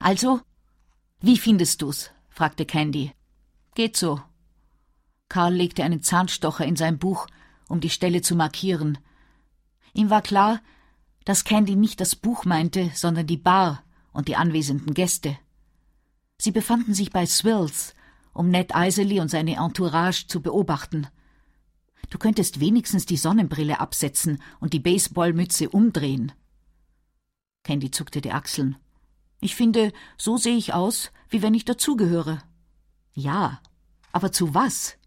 Also, wie findest du's? Fragte Candy. Geht so. Carl legte einen Zahnstocher in sein Buch, um die Stelle zu markieren. Ihm war klar, dass Candy nicht das Buch meinte, sondern die Bar und die anwesenden Gäste. Sie befanden sich bei Swills, um Ned Iserly und seine Entourage zu beobachten. Du könntest wenigstens die Sonnenbrille absetzen und die Baseballmütze umdrehen. Candy zuckte die Achseln. Ich finde, so sehe ich aus, wie wenn ich dazugehöre. Ja, aber zu was?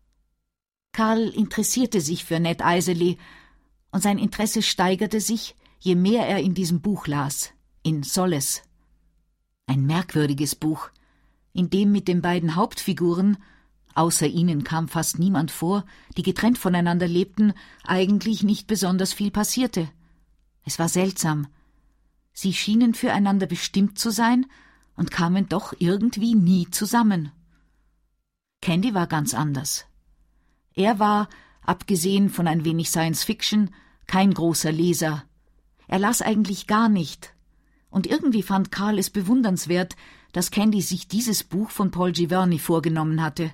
Carl interessierte sich für Ned Iserly, und sein Interesse steigerte sich, je mehr er in diesem Buch las, in Solace. Ein merkwürdiges Buch, in dem mit den beiden Hauptfiguren, außer ihnen kam fast niemand vor, die getrennt voneinander lebten, eigentlich nicht besonders viel passierte. Es war seltsam. Sie schienen füreinander bestimmt zu sein und kamen doch irgendwie nie zusammen. Candy war ganz anders. Er war, abgesehen von ein wenig Science-Fiction, kein großer Leser. Er las eigentlich gar nicht. Und irgendwie fand Carl es bewundernswert, dass Candy sich dieses Buch von Paul Giverny vorgenommen hatte.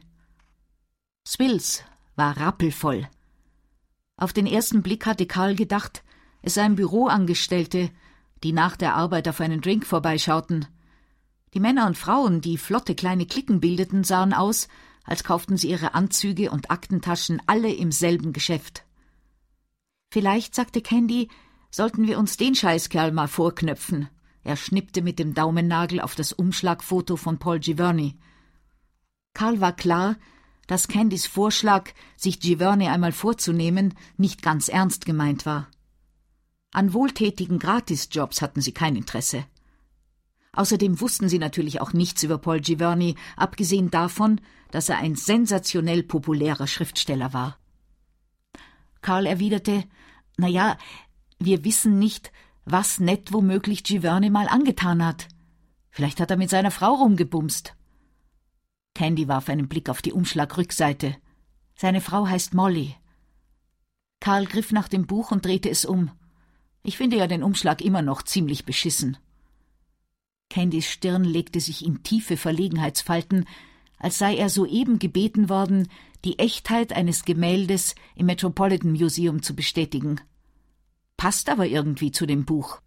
Swills war rappelvoll. Auf den ersten Blick hatte Carl gedacht, es seien Büroangestellte, die nach der Arbeit auf einen Drink vorbeischauten. Die Männer und Frauen, die flotte kleine Cliquen bildeten, sahen aus, als kauften sie ihre Anzüge und Aktentaschen alle im selben Geschäft. Vielleicht, sagte Candy, sollten wir uns den Scheißkerl mal vorknöpfen. Er schnippte mit dem Daumennagel auf das Umschlagfoto von Paul Giverny. Carl war klar, dass Candys Vorschlag, sich Giverny einmal vorzunehmen, nicht ganz ernst gemeint war. An wohltätigen Gratisjobs hatten sie kein Interesse. Außerdem wussten sie natürlich auch nichts über Paul Giverny, abgesehen davon, dass er ein sensationell populärer Schriftsteller war. Carl erwiderte, »Na ja, wir wissen nicht, was Ned womöglich Giverny mal angetan hat. Vielleicht hat er mit seiner Frau rumgebumst.« Candy warf einen Blick auf die Umschlagrückseite. Seine Frau heißt Molly. Carl griff nach dem Buch und drehte es um. Ich finde ja den Umschlag immer noch ziemlich beschissen. Candys Stirn legte sich in tiefe Verlegenheitsfalten, als sei er soeben gebeten worden, die Echtheit eines Gemäldes im Metropolitan Museum zu bestätigen. Passt aber irgendwie zu dem Buch.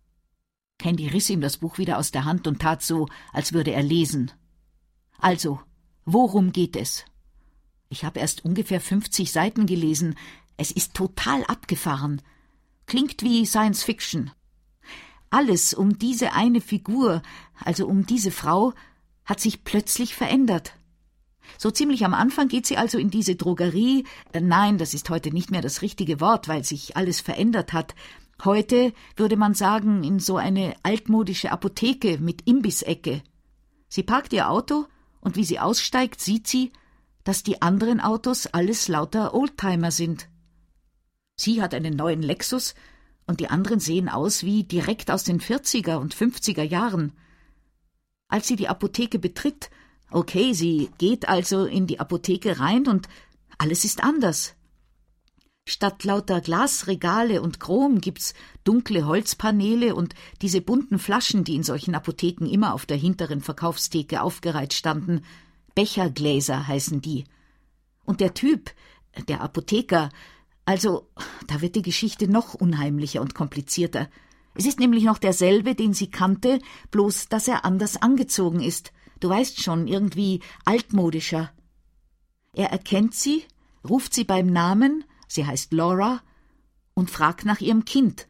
Candy riss ihm das Buch wieder aus der Hand und tat so, als würde er lesen. Also, worum geht es? Ich habe erst ungefähr 50 Seiten gelesen. Es ist total abgefahren. Klingt wie Science Fiction. Alles um diese eine Figur, also um diese Frau, hat sich plötzlich verändert. So ziemlich am Anfang geht sie also in diese Drogerie. Nein, das ist heute nicht mehr das richtige Wort, weil sich alles verändert hat. Heute würde man sagen, in so eine altmodische Apotheke mit Imbissecke. Sie parkt ihr Auto und wie sie aussteigt, sieht sie, dass die anderen Autos alles lauter Oldtimer sind. Sie hat einen neuen Lexus und die anderen sehen aus wie direkt aus den 40er und 50er Jahren. Als sie die Apotheke betritt, okay, sie geht also in die Apotheke rein und alles ist anders. Statt lauter Glasregale und Chrom gibt's dunkle Holzpaneele und diese bunten Flaschen, die in solchen Apotheken immer auf der hinteren Verkaufstheke aufgereiht standen. Bechergläser heißen die. Und der Typ, der Apotheker, also, da wird die Geschichte noch unheimlicher und komplizierter. Es ist nämlich noch derselbe, den sie kannte, bloß dass er anders angezogen ist. Du weißt schon, irgendwie altmodischer. Er erkennt sie, ruft sie beim Namen, sie heißt Laura, und fragt nach ihrem Kind.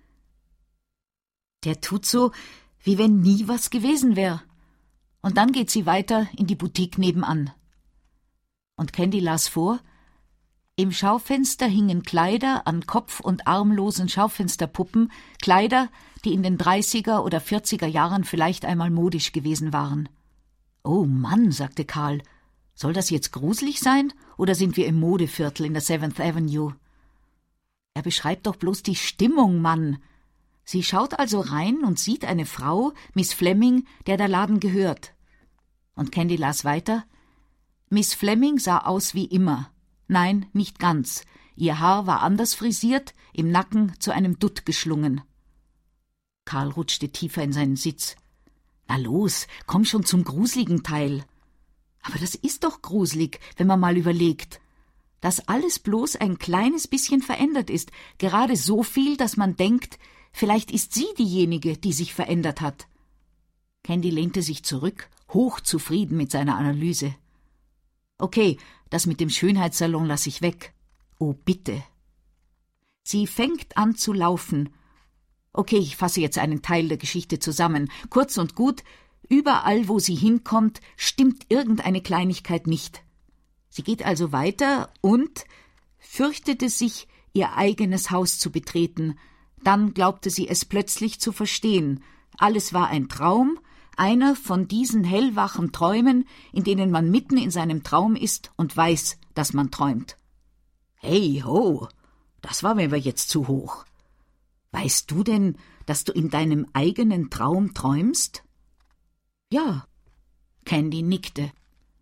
Der tut so, wie wenn nie was gewesen wäre. Und dann geht sie weiter in die Boutique nebenan. Und Candy las vor: Im Schaufenster hingen Kleider an kopf- und armlosen Schaufensterpuppen, Kleider, die in den 30er oder 40er Jahren vielleicht einmal modisch gewesen waren. »Oh Mann«, sagte Carl, »soll das jetzt gruselig sein, oder sind wir im Modeviertel in der 7th Avenue?« »Er beschreibt doch bloß die Stimmung, Mann.« Sie schaut also rein und sieht eine Frau, Miss Fleming, der Laden gehört. Und Candy las weiter: Miss Fleming sah aus wie immer. Nein, nicht ganz. Ihr Haar war anders frisiert, im Nacken zu einem Dutt geschlungen. Carl rutschte tiefer in seinen Sitz. Na los, komm schon zum gruseligen Teil. Aber das ist doch gruselig, wenn man mal überlegt. Dass alles bloß ein kleines bisschen verändert ist, gerade so viel, dass man denkt, vielleicht ist sie diejenige, die sich verändert hat. Candy lehnte sich zurück, hochzufrieden mit seiner Analyse. Okay, das mit dem Schönheitssalon lasse ich weg. Oh, bitte. Sie fängt an zu laufen. Okay, ich fasse jetzt einen Teil der Geschichte zusammen. Kurz und gut, überall, wo sie hinkommt, stimmt irgendeine Kleinigkeit nicht. Sie geht also weiter und fürchtete sich, ihr eigenes Haus zu betreten. Dann glaubte sie es plötzlich zu verstehen. Alles war ein Traum, einer von diesen hellwachen Träumen, in denen man mitten in seinem Traum ist und weiß, dass man träumt. Hey ho, das war mir aber jetzt zu hoch. Weißt du denn, dass du in deinem eigenen Traum träumst? Ja, Candy nickte.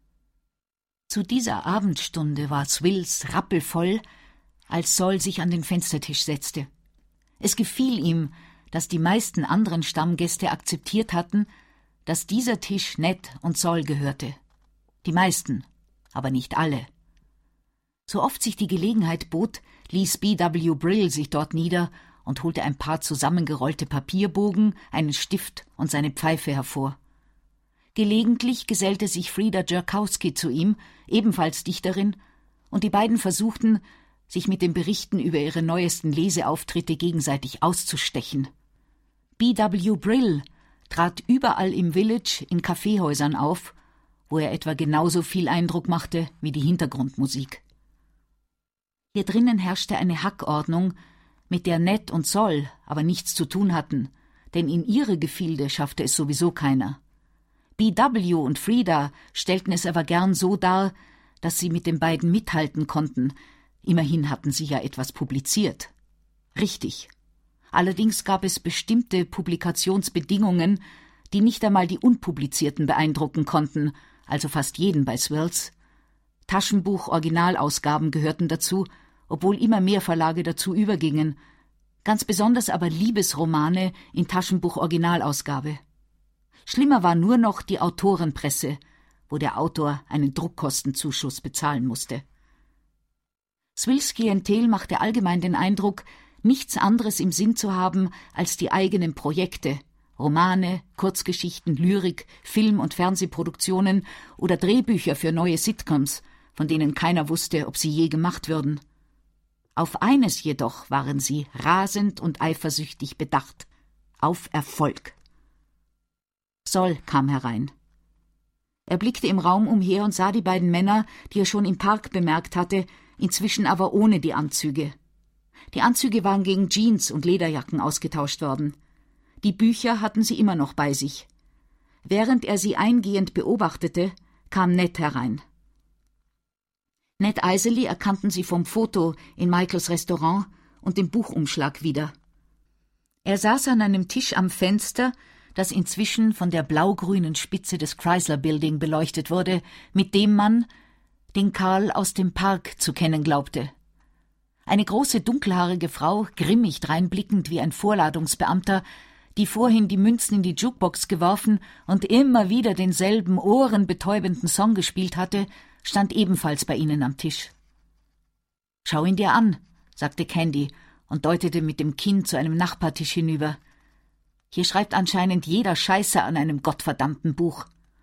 Zu dieser Abendstunde war Swills rappelvoll, als Sol sich an den Fenstertisch setzte. Es gefiel ihm, dass die meisten anderen Stammgäste akzeptiert hatten, dass dieser Tisch Ned und Sol gehörte. Die meisten, aber nicht alle. So oft sich die Gelegenheit bot, ließ B.W. Brill sich dort nieder und holte ein paar zusammengerollte Papierbogen, einen Stift und seine Pfeife hervor. Gelegentlich gesellte sich Frida Dżerkowski zu ihm, ebenfalls Dichterin, und die beiden versuchten, sich mit den Berichten über ihre neuesten Leseauftritte gegenseitig auszustechen. B.W. Brill trat überall im Village in Kaffeehäusern auf, wo er etwa genauso viel Eindruck machte wie die Hintergrundmusik. Hier drinnen herrschte eine Hackordnung, mit der Ned und Sol aber nichts zu tun hatten, denn in ihre Gefilde schaffte es sowieso keiner. B.W. und Frida stellten es aber gern so dar, dass sie mit den beiden mithalten konnten. Immerhin hatten sie ja etwas publiziert. Richtig. Allerdings gab es bestimmte Publikationsbedingungen, die nicht einmal die Unpublizierten beeindrucken konnten, also fast jeden bei Swills. Taschenbuch-Originalausgaben gehörten dazu, obwohl immer mehr Verlage dazu übergingen. Ganz besonders aber Liebesromane in Taschenbuch-Originalausgabe. Schlimmer war nur noch die Autorenpresse, wo der Autor einen Druckkostenzuschuss bezahlen musste. Swills Klientel machte allgemein den Eindruck, nichts anderes im Sinn zu haben als die eigenen Projekte, Romane, Kurzgeschichten, Lyrik, Film- und Fernsehproduktionen oder Drehbücher für neue Sitcoms, von denen keiner wusste, ob sie je gemacht würden. Auf eines jedoch waren sie rasend und eifersüchtig bedacht: auf Erfolg. Sol kam herein. Er blickte im Raum umher und sah die beiden Männer, die er schon im Park bemerkt hatte, inzwischen aber ohne die Anzüge. Die Anzüge waren gegen Jeans und Lederjacken ausgetauscht worden. Die Bücher hatten sie immer noch bei sich. Während er sie eingehend beobachtete, kam Ned herein. Ned Iserly erkannten sie vom Foto in Michaels Restaurant und dem Buchumschlag wieder. Er saß an einem Tisch am Fenster, das inzwischen von der blaugrünen Spitze des Chrysler Building beleuchtet wurde, mit dem Mann, den Karl aus dem Park zu kennen glaubte. Eine große, dunkelhaarige Frau, grimmig dreinblickend wie ein Vorladungsbeamter, die vorhin die Münzen in die Jukebox geworfen und immer wieder denselben ohrenbetäubenden Song gespielt hatte, stand ebenfalls bei ihnen am Tisch. »Schau ihn dir an«, sagte Candy und deutete mit dem Kinn zu einem Nachbartisch hinüber. »Hier schreibt anscheinend jeder Scheißer an einem gottverdammten Buch.«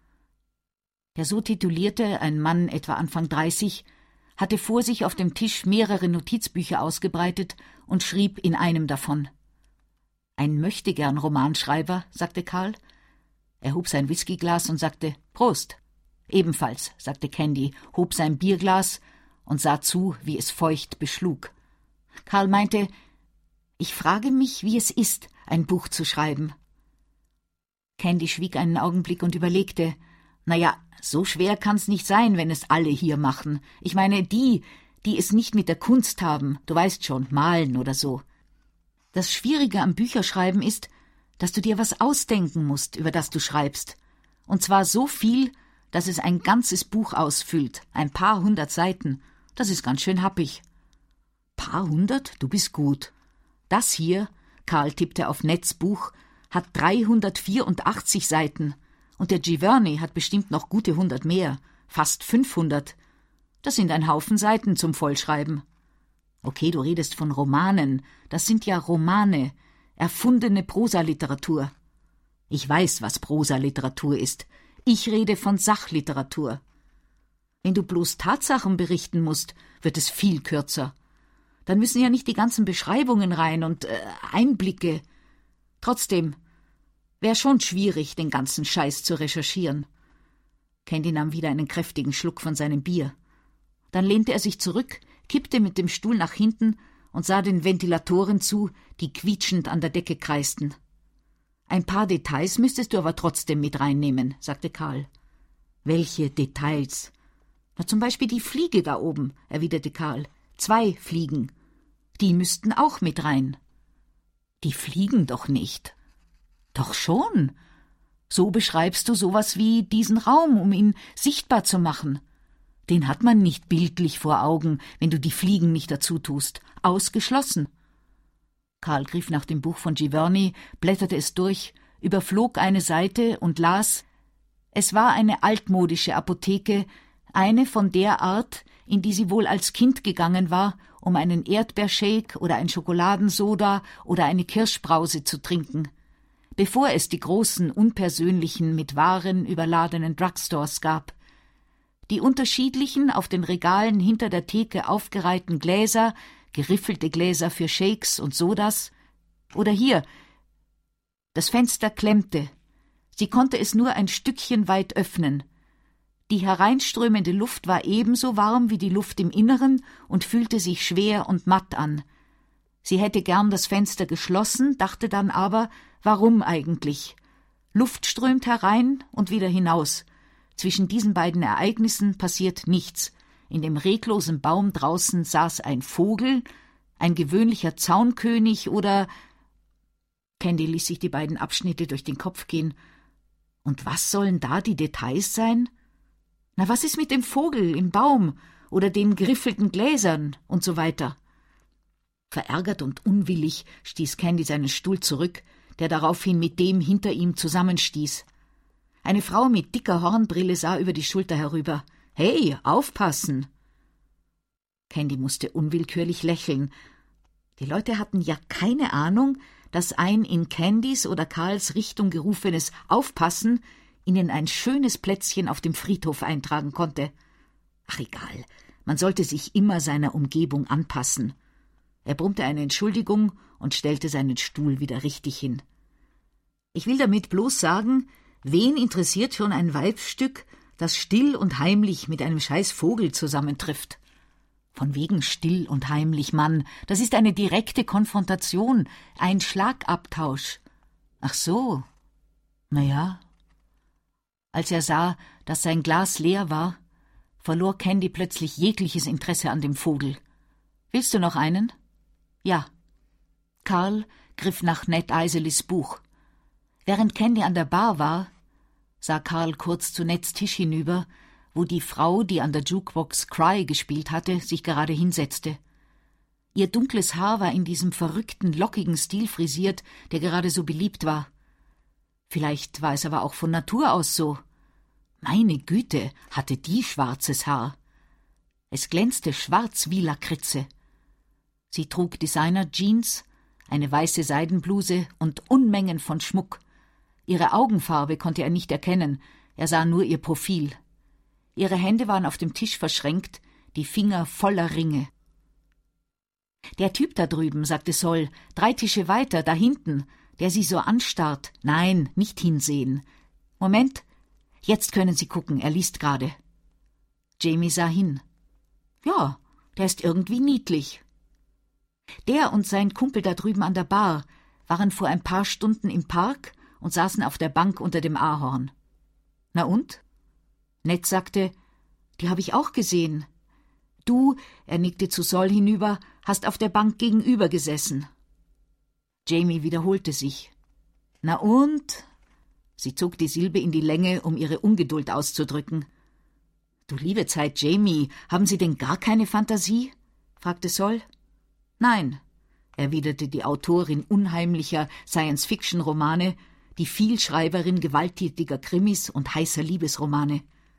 Der so titulierte, ein Mann etwa Anfang 30, hatte vor sich auf dem Tisch mehrere Notizbücher ausgebreitet und schrieb in einem davon. »Ein Möchtegern-Romanschreiber«, sagte Karl. Er hob sein Whiskyglas und sagte »Prost«. »Ebenfalls«, sagte Candy, hob sein Bierglas und sah zu, wie es feucht beschlug. Karl meinte, »Ich frage mich, wie es ist, ein Buch zu schreiben.« Candy schwieg einen Augenblick und überlegte, »Naja, so schwer kann's nicht sein, wenn es alle hier machen. Ich meine, die es nicht mit der Kunst haben, du weißt schon, malen oder so. Das Schwierige am Bücherschreiben ist, dass du dir was ausdenken musst, über das du schreibst. Und zwar so viel, dass es ein ganzes Buch ausfüllt, ein paar 100 Seiten. Das ist ganz schön happig.« »Paar 100? Du bist gut. Das hier«, Karl tippte auf Neds Buch, hat 384 Seiten und der Giverny hat bestimmt noch gute 100 mehr, fast 500. Das sind ein Haufen Seiten zum Vollschreiben. Okay, du redest von Romanen, das sind ja Romane, erfundene Prosaliteratur. Ich weiß, was Prosaliteratur ist. Ich rede von Sachliteratur. Wenn du bloß Tatsachen berichten musst, wird es viel kürzer. Dann müssen ja nicht die ganzen Beschreibungen rein und Einblicke. Trotzdem, wäre schon schwierig, den ganzen Scheiß zu recherchieren. Candy nahm wieder einen kräftigen Schluck von seinem Bier. Dann lehnte er sich zurück, kippte mit dem Stuhl nach hinten und sah den Ventilatoren zu, die quietschend an der Decke kreisten. »Ein paar Details müsstest du aber trotzdem mit reinnehmen«, sagte Karl. »Welche Details?« »Na, zum Beispiel die Fliege da oben«, erwiderte Karl. 2 Fliegen. Die müssten auch mit rein.« »Die fliegen doch nicht.« »Doch schon. So beschreibst du sowas wie diesen Raum, um ihn sichtbar zu machen. Den hat man nicht bildlich vor Augen, wenn du die Fliegen nicht dazu tust. Ausgeschlossen.« Karl griff nach dem Buch von Giverny, blätterte es durch, überflog eine Seite und las: Es war eine altmodische Apotheke, eine von der Art, in die sie wohl als Kind gegangen war, um einen Erdbeershake oder ein Schokoladensoda oder eine Kirschbrause zu trinken, bevor es die großen, unpersönlichen, mit Waren überladenen Drugstores gab. Die unterschiedlichen, auf den Regalen hinter der Theke aufgereihten Gläser, geriffelte Gläser für Shakes und Sodas. Oder hier, das Fenster klemmte. Sie konnte es nur ein Stückchen weit öffnen. Die hereinströmende Luft war ebenso warm wie die Luft im Inneren und fühlte sich schwer und matt an. Sie hätte gern das Fenster geschlossen, dachte dann aber, warum eigentlich? Luft strömt herein und wieder hinaus. Zwischen diesen beiden Ereignissen passiert nichts. In dem reglosen Baum draußen saß ein Vogel, ein gewöhnlicher Zaunkönig oder… Candy ließ sich die beiden Abschnitte durch den Kopf gehen. Und was sollen da die Details sein? Na, was ist mit dem Vogel im Baum oder den geriffelten Gläsern und so weiter? Verärgert und unwillig stieß Candy seinen Stuhl zurück, der daraufhin mit dem hinter ihm zusammenstieß. Eine Frau mit dicker Hornbrille sah über die Schulter herüber. »Hey, aufpassen!« Candy musste unwillkürlich lächeln. Die Leute hatten ja keine Ahnung, dass ein in Candys oder Karls Richtung gerufenes »Aufpassen« ihnen ein schönes Plätzchen auf dem Friedhof eintragen konnte. Ach egal, man sollte sich immer seiner Umgebung anpassen. Er brummte eine Entschuldigung und stellte seinen Stuhl wieder richtig hin. »Ich will damit bloß sagen, wen interessiert schon ein Weibsstück, das still und heimlich mit einem scheiß Vogel zusammentrifft?« »Von wegen still und heimlich, Mann, das ist eine direkte Konfrontation, ein Schlagabtausch.« »Ach so, na ja.« Als er sah, dass sein Glas leer war, verlor Candy plötzlich jegliches Interesse an dem Vogel. »Willst du noch einen?« »Ja.« Karl griff nach Ned Eiselis Buch. Während Candy an der Bar war, sah Karl kurz zu Neds Tisch hinüber, wo die Frau, die an der Jukebox Cry gespielt hatte, sich gerade hinsetzte. Ihr dunkles Haar war in diesem verrückten, lockigen Stil frisiert, der gerade so beliebt war. Vielleicht war es aber auch von Natur aus so. Meine Güte, hatte die schwarzes Haar. Es glänzte schwarz wie Lakritze. Sie trug Designer-Jeans, eine weiße Seidenbluse und Unmengen von Schmuck. Ihre Augenfarbe konnte er nicht erkennen, er sah nur ihr Profil. Ihre Hände waren auf dem Tisch verschränkt, die Finger voller Ringe. »Der Typ da drüben«, sagte Sol, »3 Tische weiter, da hinten, der sie so anstarrt. Nein, nicht hinsehen. Moment, jetzt können Sie gucken, er liest gerade.« Jamie sah hin. »Ja, der ist irgendwie niedlich.« Der und sein Kumpel da drüben an der Bar waren vor ein paar Stunden im Park und saßen auf der Bank unter dem Ahorn. »Na und?« Ned sagte, »Die habe ich auch gesehen. Du«, er nickte zu Sol hinüber, »hast auf der Bank gegenüber gesessen.« Jamie wiederholte sich. »Na und?« Sie zog die Silbe in die Länge, um ihre Ungeduld auszudrücken. »Du liebe Zeit, Jamie, haben Sie denn gar keine Fantasie?« fragte Sol. »Nein, erwiderte die Autorin unheimlicher Science-Fiction-Romane, die Vielschreiberin gewalttätiger Krimis und heißer Liebesromane.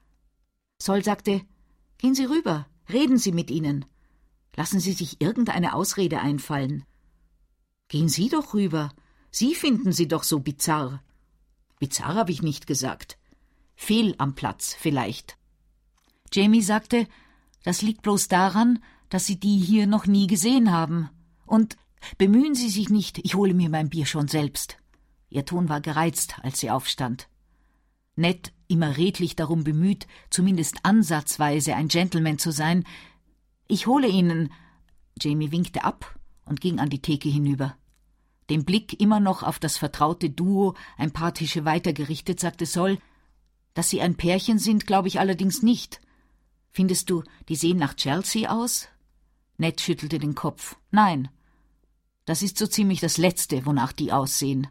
Sol sagte, »Gehen Sie rüber, reden Sie mit ihnen. Lassen Sie sich irgendeine Ausrede einfallen.« »Gehen Sie doch rüber. Sie finden sie doch so bizarr.« »Bizarr habe ich nicht gesagt. Fehl am Platz vielleicht.« Jamie sagte, das liegt bloß daran, dass Sie die hier noch nie gesehen haben. Und bemühen Sie sich nicht, ich hole mir mein Bier schon selbst. Ihr Ton war gereizt, als sie aufstand. Ned, immer redlich darum bemüht, zumindest ansatzweise ein Gentleman zu sein. »Ich hole Ihnen.« Jamie winkte ab und ging an die Theke hinüber. Den Blick immer noch auf das vertraute Duo ein paar Tische weiter gerichtet, sagte Sol, »Dass Sie ein Pärchen sind, glaube ich allerdings nicht. Findest du, die sehen nach Chelsea aus?« Ned schüttelte den Kopf. »Nein, das ist so ziemlich das Letzte, wonach die aussehen.«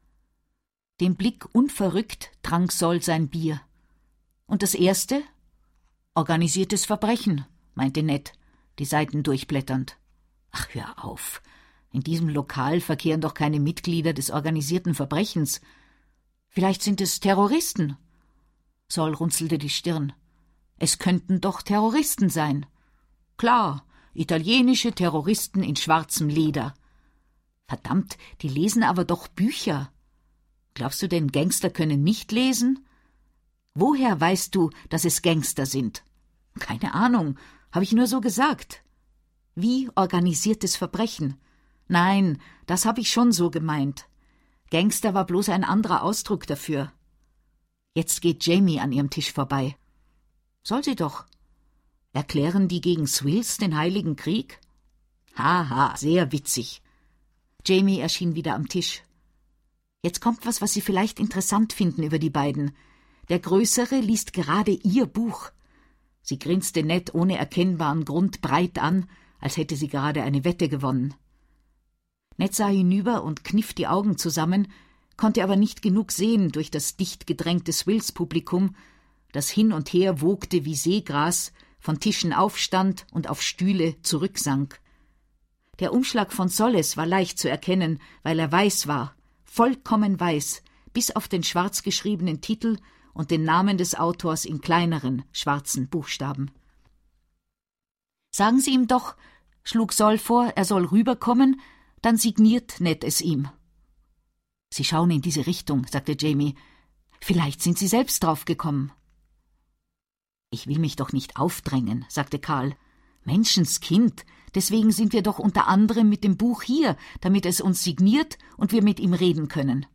Den Blick unverrückt trank Sol sein Bier. »Und das Erste?« »Organisiertes Verbrechen«, meinte Ned, die Seiten durchblätternd. »Ach, hör auf. In diesem Lokal verkehren doch keine Mitglieder des organisierten Verbrechens. Vielleicht sind es Terroristen.« Sol runzelte die Stirn. »Es könnten doch Terroristen sein.« »Klar, italienische Terroristen in schwarzem Leder.« »Verdammt, die lesen aber doch Bücher.« »Glaubst du denn, Gangster können nicht lesen?« »Woher weißt du, dass es Gangster sind?« »Keine Ahnung, habe ich nur so gesagt.« »Wie organisiertes Verbrechen?« »Nein, das habe ich schon so gemeint. Gangster war bloß ein anderer Ausdruck dafür.« Jetzt geht Jamie an ihrem Tisch vorbei. »Soll sie doch. Erklären die gegen Swills den Heiligen Krieg?« »Haha, sehr witzig.« Jamie erschien wieder am Tisch. »Jetzt kommt was Sie vielleicht interessant finden über die beiden. Der Größere liest gerade ihr Buch.« Sie grinste Ned ohne erkennbaren Grund breit an, als hätte sie gerade eine Wette gewonnen. Ned sah hinüber und kniff die Augen zusammen, konnte aber nicht genug sehen durch das dicht gedrängte Swills-Publikum, das hin und her wogte wie Seegras, von Tischen aufstand und auf Stühle zurücksank. Der Umschlag von Solles war leicht zu erkennen, weil er weiß war, vollkommen weiß, bis auf den schwarz geschriebenen Titel und den Namen des Autors in kleineren, schwarzen Buchstaben. »Sagen Sie ihm doch«, schlug Sol vor, er soll rüberkommen, dann signiert Ned es ihm. »Sie schauen in diese Richtung«, sagte Jamie. »Vielleicht sind Sie selbst drauf gekommen.« »Ich will mich doch nicht aufdrängen«, sagte Karl. »Menschenskind, deswegen sind wir doch unter anderem mit dem Buch hier, damit es uns signiert und wir mit ihm reden können.«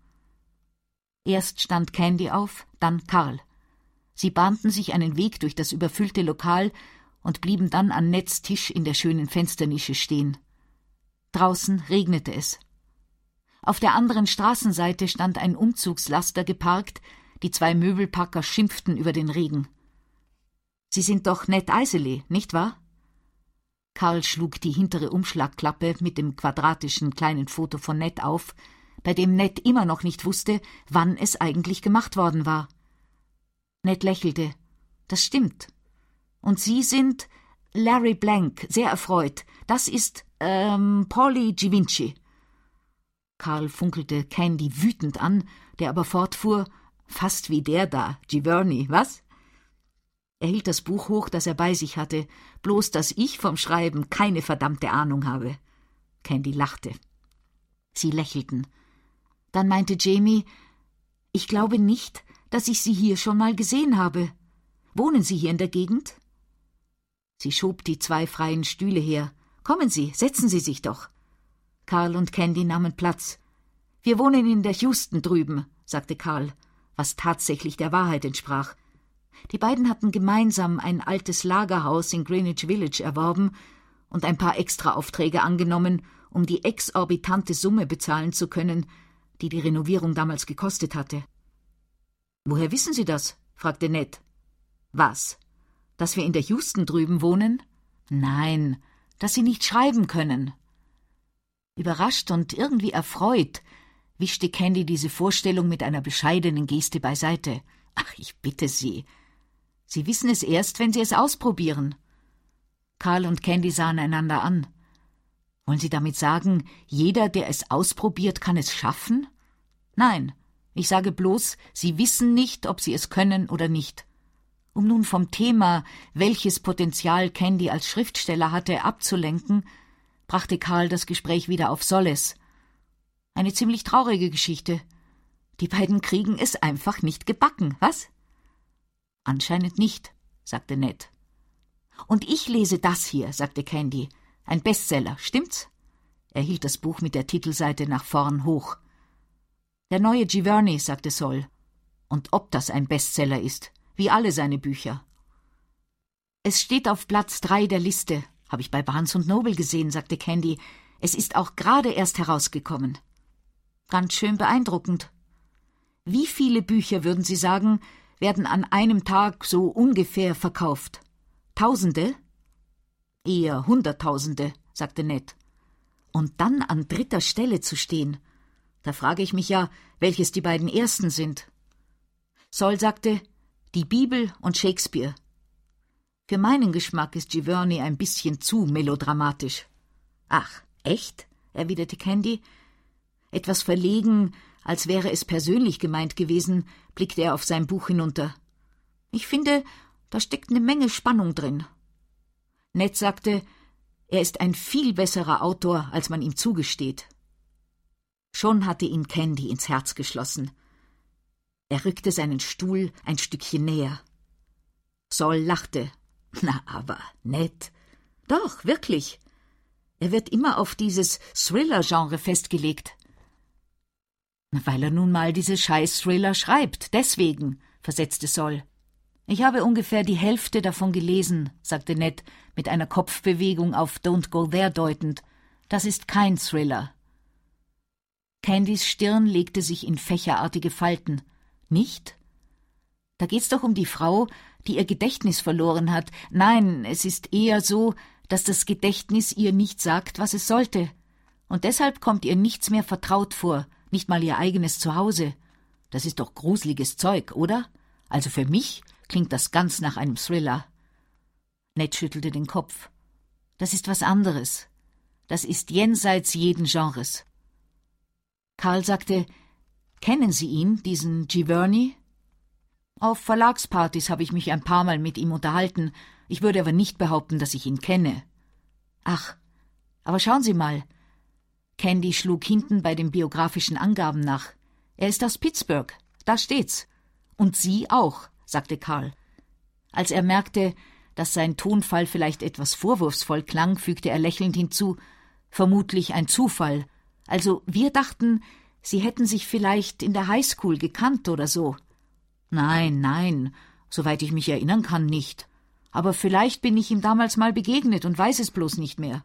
Erst stand Candy auf, dann Karl. Sie bahnten sich einen Weg durch das überfüllte Lokal und blieben dann an Neds Tisch in der schönen Fensternische stehen. Draußen regnete es. Auf der anderen Straßenseite stand ein Umzugslaster geparkt, die zwei Möbelpacker schimpften über den Regen. »Sie sind doch Ned Isley, nicht wahr?« Karl schlug die hintere Umschlagklappe mit dem quadratischen kleinen Foto von Ned auf, bei dem Ned immer noch nicht wusste, wann es eigentlich gemacht worden war. Ned lächelte. »Das stimmt. Und Sie sind Larry Blank, sehr erfreut. Das ist, Polly Givinci.« Karl funkelte Candy wütend an, der aber fortfuhr, »Fast wie der da, Giverny, was?« Er hielt das Buch hoch, das er bei sich hatte, bloß dass ich vom Schreiben keine verdammte Ahnung habe. Candy lachte. Sie lächelten. Dann meinte Jamie, »Ich glaube nicht, dass ich Sie hier schon mal gesehen habe. Wohnen Sie hier in der Gegend?« Sie schob die zwei freien Stühle her. »Kommen Sie, setzen Sie sich doch.« Karl und Candy nahmen Platz. »Wir wohnen in der Houston drüben«, sagte Karl, was tatsächlich der Wahrheit entsprach. Die beiden hatten gemeinsam ein altes Lagerhaus in Greenwich Village erworben und ein paar Extraaufträge angenommen, um die exorbitante Summe bezahlen zu können, die die Renovierung damals gekostet hatte. »Woher wissen Sie das?« fragte Ned. »Was? Dass wir in der Houston drüben wohnen?« »Nein, dass Sie nicht schreiben können.« Überrascht und irgendwie erfreut wischte Candy diese Vorstellung mit einer bescheidenen Geste beiseite. »Ach, ich bitte Sie. Sie wissen es erst, wenn Sie es ausprobieren.« Karl und Candy sahen einander an. Wollen Sie damit sagen, jeder, der es ausprobiert, kann es schaffen? Nein, ich sage bloß, Sie wissen nicht, ob Sie es können oder nicht. Um nun vom Thema, welches Potenzial Candy als Schriftsteller hatte, abzulenken, brachte Karl das Gespräch wieder auf Solles. Eine ziemlich traurige Geschichte. Die beiden kriegen es einfach nicht gebacken, was? Anscheinend nicht, sagte Ned. Und ich lese das hier, sagte Candy. Ein Bestseller, stimmt's? Er hielt das Buch mit der Titelseite nach vorn hoch. Der neue Giverny, sagte Sol. Und ob das ein Bestseller ist, wie alle seine Bücher. Es steht auf Platz 3 der Liste, habe ich bei Barnes & Noble gesehen, sagte Candy. Es ist auch gerade erst herausgekommen. Ganz schön beeindruckend. Wie viele Bücher, würden Sie sagen, werden an einem Tag so ungefähr verkauft? Tausende? Eher Hunderttausende, sagte Ned. Und dann an 3. Stelle zu stehen, da frage ich mich ja, welches die beiden ersten sind. Sol sagte, die Bibel und Shakespeare. Für meinen Geschmack ist Giverny ein bisschen zu melodramatisch. Ach, echt? Erwiderte Candy. Etwas verlegen, als wäre es persönlich gemeint gewesen, blickte er auf sein Buch hinunter. Ich finde, da steckt eine Menge Spannung drin. Ned sagte, er ist ein viel besserer Autor, als man ihm zugesteht. Schon hatte ihn Candy ins Herz geschlossen. Er rückte seinen Stuhl ein Stückchen näher. Sol lachte. Na aber, Ned. Doch, wirklich. Er wird immer auf dieses Thriller-Genre festgelegt. Weil er nun mal diese Scheiß-Thriller schreibt, deswegen, versetzte Sol. Ich habe ungefähr die Hälfte davon gelesen, sagte Ned, mit einer Kopfbewegung auf Don't Go There deutend. Das ist kein Thriller. Candys Stirn legte sich in fächerartige Falten. Nicht? Da geht's doch um die Frau, die ihr Gedächtnis verloren hat. Nein, es ist eher so, dass das Gedächtnis ihr nicht sagt, was es sollte. Und deshalb kommt ihr nichts mehr vertraut vor, nicht mal ihr eigenes Zuhause. Das ist doch gruseliges Zeug, oder? Also für mich klingt das ganz nach einem Thriller. Ned schüttelte den Kopf. Das ist was anderes. Das ist jenseits jeden Genres. Karl sagte, kennen Sie ihn, diesen Giverny? Auf Verlagspartys habe ich mich ein paar Mal mit ihm unterhalten. Ich würde aber nicht behaupten, dass ich ihn kenne. Ach, aber schauen Sie mal. Candy schlug hinten bei den biografischen Angaben nach. Er ist aus Pittsburgh, da steht's. Und Sie auch, sagte Karl. Als er merkte, dass sein Tonfall vielleicht etwas vorwurfsvoll klang, fügte er lächelnd hinzu, vermutlich ein Zufall. Also wir dachten, Sie hätten sich vielleicht in der Highschool gekannt oder so. Nein, soweit ich mich erinnern kann, nicht. Aber vielleicht bin ich ihm damals mal begegnet und weiß es bloß nicht mehr.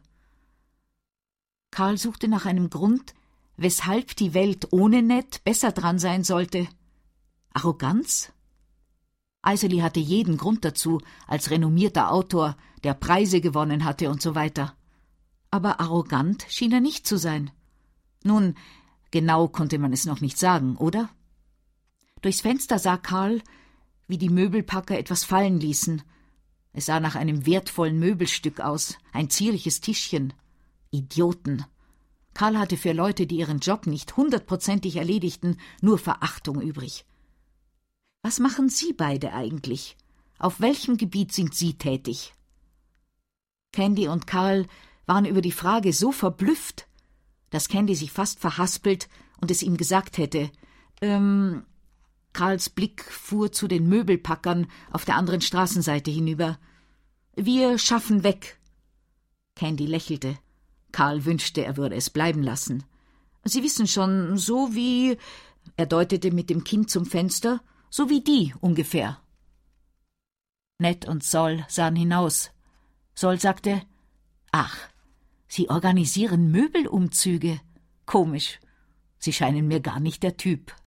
Karl suchte nach einem Grund, weshalb die Welt ohne Ned besser dran sein sollte. Arroganz? Iserly hatte jeden Grund dazu, als renommierter Autor, der Preise gewonnen hatte und so weiter. Aber arrogant schien er nicht zu sein. Nun, genau konnte man es noch nicht sagen, oder? Durchs Fenster sah Karl, wie die Möbelpacker etwas fallen ließen. Es sah nach einem wertvollen Möbelstück aus, ein zierliches Tischchen. Idioten. Karl hatte für Leute, die ihren Job nicht 100%ig erledigten, nur Verachtung übrig. Was machen Sie beide eigentlich? Auf welchem Gebiet sind Sie tätig? Candy und Karl waren über die Frage so verblüfft, dass Candy sich fast verhaspelt und es ihm gesagt hätte. Karls Blick fuhr zu den Möbelpackern auf der anderen Straßenseite hinüber. Wir schaffen weg. Candy lächelte. Karl wünschte, er würde es bleiben lassen. Sie wissen schon, so wie, er deutete mit dem Kinn zum Fenster, so wie die ungefähr. Ned und Sol sahen hinaus. Sol sagte, ach, Sie organisieren Möbelumzüge. Komisch. Sie scheinen mir gar nicht der Typ.